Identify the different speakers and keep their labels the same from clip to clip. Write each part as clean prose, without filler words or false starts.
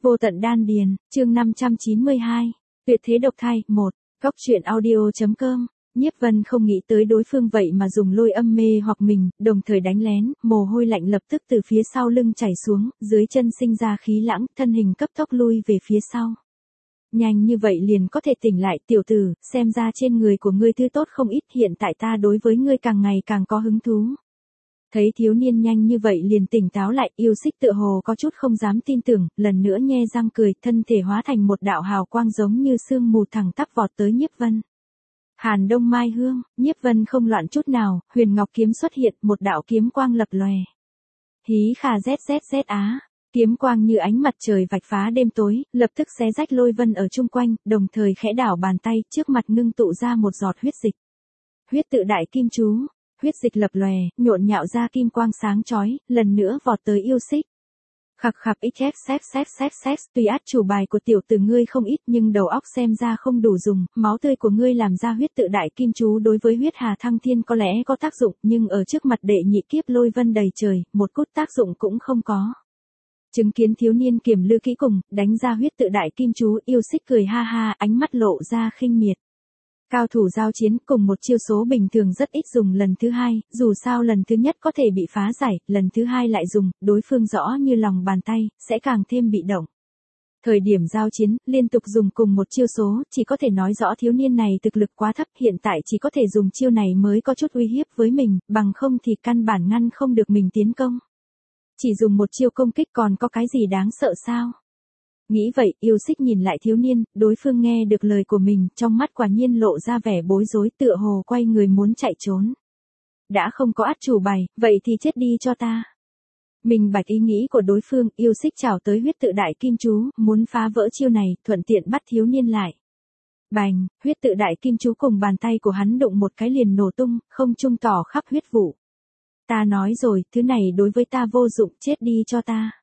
Speaker 1: Vô tận đan điền, chương 592. Tuyệt thế độc thai, 1. Góc truyện audio.com. Nhiếp Vân không nghĩ tới đối phương vậy mà dùng lôi âm mê hoặc mình, đồng thời đánh lén, mồ hôi lạnh lập tức từ phía sau lưng chảy xuống, dưới chân sinh ra khí lãng, thân hình cấp tốc lui về phía sau. Nhanh như vậy liền có thể tỉnh lại, tiểu tử, xem ra trên người của ngươi thứ tốt không ít, hiện tại ta đối với ngươi càng ngày càng có hứng thú. Thấy thiếu niên nhanh như vậy liền tỉnh táo lại, yêu xích tựa hồ có chút không dám tin tưởng, lần nữa nhe răng cười, thân thể hóa thành một đạo hào quang giống như sương mù thẳng tắp vọt tới Nhiếp Vân. Hàn Đông Mai Hương, Nhiếp Vân không loạn chút nào, huyền ngọc kiếm xuất hiện, một đạo kiếm quang lập lòe. Hí khà zzz á, kiếm quang như ánh mặt trời vạch phá đêm tối, lập tức xé rách lôi vân ở chung quanh, đồng thời khẽ đảo bàn tay, trước mặt ngưng tụ ra một giọt huyết dịch. Huyết tự đại kim chú. Huyết dịch lập lòe, nhộn nhạo ra kim quang sáng chói, lần nữa vọt tới yêu xích. Khặc khặc xx, tuy át chủ bài của tiểu tử ngươi không ít nhưng đầu óc xem ra không đủ dùng, máu tươi của ngươi làm ra huyết tự đại kim chú đối với huyết hà thăng thiên có lẽ có tác dụng, nhưng ở trước mặt đệ nhị kiếp lôi vân đầy trời, một cút tác dụng cũng không có. Chứng kiến thiếu niên kiểm lư kỹ cùng, đánh ra huyết tự đại kim chú, yêu xích cười ha ha, ánh mắt lộ ra khinh miệt. Cao thủ giao chiến cùng một chiêu số bình thường rất ít dùng lần thứ hai, dù sao lần thứ nhất có thể bị phá giải, lần thứ hai lại dùng, đối phương rõ như lòng bàn tay, sẽ càng thêm bị động. Thời điểm giao chiến, liên tục dùng cùng một chiêu số, chỉ có thể nói rõ thiếu niên này thực lực quá thấp, hiện tại chỉ có thể dùng chiêu này mới có chút uy hiếp với mình, bằng không thì căn bản ngăn không được mình tiến công. Chỉ dùng một chiêu công kích còn có cái gì đáng sợ sao? Nghĩ vậy, yêu xích nhìn lại thiếu niên, đối phương nghe được lời của mình, trong mắt quả nhiên lộ ra vẻ bối rối, tựa hồ quay người muốn chạy trốn. Đã không có át chủ bài, vậy thì chết đi cho ta. Mình bạch ý nghĩ của đối phương, yêu xích chảo tới huyết tự đại kim chú, muốn phá vỡ chiêu này, thuận tiện bắt thiếu niên lại. Bành, huyết tự đại kim chú cùng bàn tay của hắn đụng một cái liền nổ tung, không trung tỏ khắp huyết vụ. Ta nói rồi, thứ này đối với ta vô dụng, chết đi cho ta.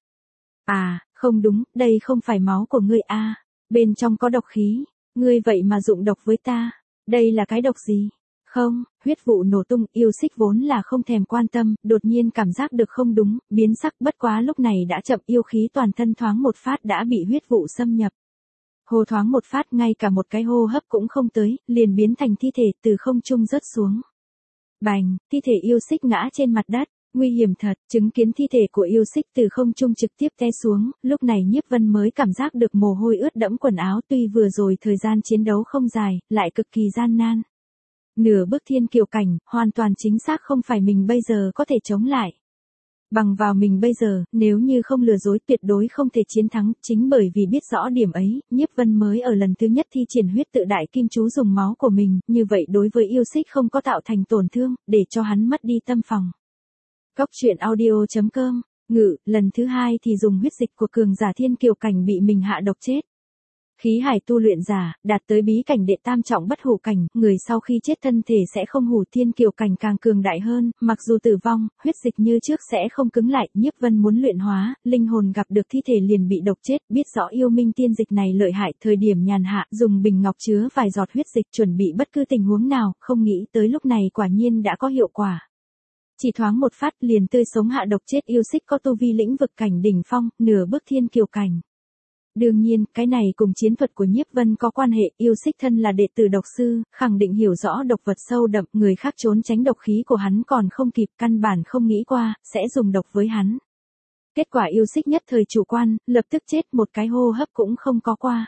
Speaker 1: À, không đúng, đây không phải máu của ngươi a, bên trong có độc khí, ngươi vậy mà dụng độc với ta, đây là cái độc gì? Không, huyết vụ nổ tung, yêu xích vốn là không thèm quan tâm, đột nhiên cảm giác được không đúng, biến sắc, bất quá lúc này đã chậm, yêu khí toàn thân thoáng một phát đã bị huyết vụ xâm nhập. Hô thoáng một phát, ngay cả một cái hô hấp cũng không tới, liền biến thành thi thể từ không trung rớt xuống. Bành, thi thể yêu xích ngã trên mặt đất. Nguy hiểm thật, chứng kiến thi thể của yêu xích từ không trung trực tiếp té xuống, lúc này Nhiếp Vân mới cảm giác được mồ hôi ướt đẫm quần áo, tuy vừa rồi thời gian chiến đấu không dài, lại cực kỳ gian nan. Nửa bước thiên kiều cảnh, hoàn toàn chính xác không phải mình bây giờ có thể chống lại. Bằng vào mình bây giờ, nếu như không lừa dối tuyệt đối không thể chiến thắng, chính bởi vì biết rõ điểm ấy, Nhiếp Vân mới ở lần thứ nhất thi triển huyết tự đại kim chú dùng máu của mình, như vậy đối với yêu xích không có tạo thành tổn thương, để cho hắn mất đi tâm phòng. Góc truyện audio.com, ngự, lần thứ hai thì dùng huyết dịch của cường giả thiên kiều cảnh bị mình hạ độc chết. Khí hải tu luyện giả, đạt tới bí cảnh đệ tam trọng bất hủ cảnh, người sau khi chết thân thể sẽ không hủ, thiên kiều cảnh càng cường đại hơn, mặc dù tử vong, huyết dịch như trước sẽ không cứng lại, Nhiếp Vân muốn luyện hóa, linh hồn gặp được thi thể liền bị độc chết, biết rõ yêu minh tiên dịch này lợi hại, thời điểm nhàn hạ, dùng bình ngọc chứa vài giọt huyết dịch chuẩn bị bất cứ tình huống nào, không nghĩ tới lúc này quả nhiên đã có hiệu quả. Chỉ thoáng một phát liền tươi sống hạ độc chết yêu xích có tu vi lĩnh vực cảnh đỉnh phong, nửa bước thiên kiều cảnh. Đương nhiên, cái này cùng chiến thuật của Nhiếp Vân có quan hệ, yêu xích thân là đệ tử độc sư, khẳng định hiểu rõ độc vật sâu đậm, người khác trốn tránh độc khí của hắn còn không kịp, căn bản không nghĩ qua, sẽ dùng độc với hắn. Kết quả yêu xích nhất thời chủ quan, lập tức chết, một cái hô hấp cũng không có qua.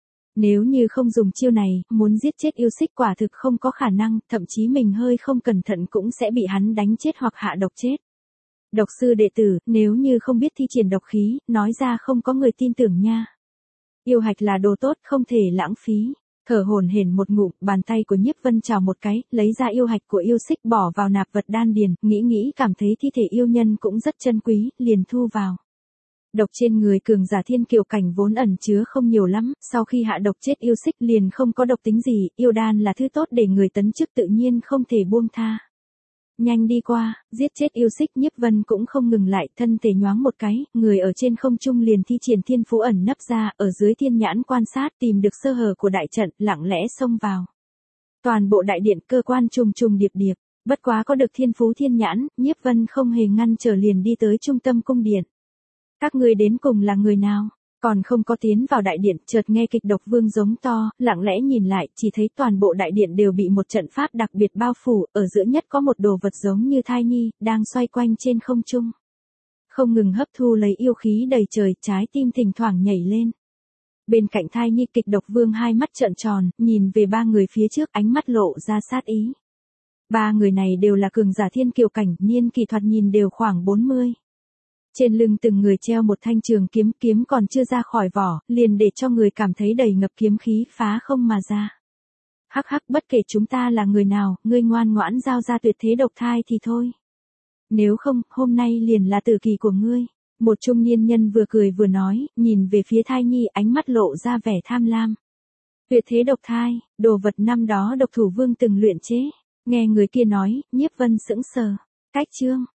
Speaker 1: Nếu như không dùng chiêu này, muốn giết chết yêu xích quả thực không có khả năng, thậm chí mình hơi không cẩn thận cũng sẽ bị hắn đánh chết hoặc hạ độc chết. Độc sư đệ tử, nếu như không biết thi triển độc khí, nói ra không có người tin tưởng nha. Yêu hạch là đồ tốt, không thể lãng phí. Thở hổn hển một ngụm, bàn tay của Nhiếp Vân chào một cái, lấy ra yêu hạch của yêu xích bỏ vào nạp vật đan điền, nghĩ cảm thấy thi thể yêu nhân cũng rất chân quý, liền thu vào. Độc trên người cường giả thiên kiều cảnh vốn ẩn chứa không nhiều lắm, sau khi hạ độc chết yêu xích liền không có độc tính gì, yêu đan là thứ tốt để người tấn chức tự nhiên không thể buông tha. Nhanh đi qua, giết chết yêu xích, Nhiếp Vân cũng không ngừng lại, thân thể nhoáng một cái, người ở trên không trung liền thi triển thiên phú ẩn nấp ra, ở dưới thiên nhãn quan sát tìm được sơ hở của đại trận, lặng lẽ xông vào. Toàn bộ đại điện cơ quan trùng trùng điệp điệp, bất quá có được thiên phú thiên nhãn, Nhiếp Vân không hề ngăn trở liền đi tới trung tâm cung điện. Các ngươi đến cùng là người nào? Còn không có tiến vào đại điện, chợt nghe Kịch Độc Vương giống to, lặng lẽ nhìn lại, chỉ thấy toàn bộ đại điện đều bị một trận pháp đặc biệt bao phủ, ở giữa nhất có một đồ vật giống như thai nhi, đang xoay quanh trên không trung. Không ngừng hấp thu lấy yêu khí đầy trời, trái tim thỉnh thoảng nhảy lên. Bên cạnh thai nhi, Kịch Độc Vương hai mắt trợn tròn, nhìn về ba người phía trước, ánh mắt lộ ra sát ý. Ba người này đều là cường giả thiên kiều cảnh, niên kỳ thoạt nhìn đều khoảng 40. Trên lưng từng người treo một thanh trường kiếm, kiếm còn chưa ra khỏi vỏ, liền để cho người cảm thấy đầy ngập kiếm khí, phá không mà ra. Hắc hắc, bất kể chúng ta là người nào, ngươi ngoan ngoãn giao ra tuyệt thế độc thai thì thôi. Nếu không, hôm nay liền là tử kỳ của ngươi. Một trung niên nhân vừa cười vừa nói, nhìn về phía thai nhi, ánh mắt lộ ra vẻ tham lam. Tuyệt thế độc thai, đồ vật năm đó Độc Thủ Vương từng luyện chế. Nghe người kia nói, Nhiếp Vân sững sờ. Cách chương.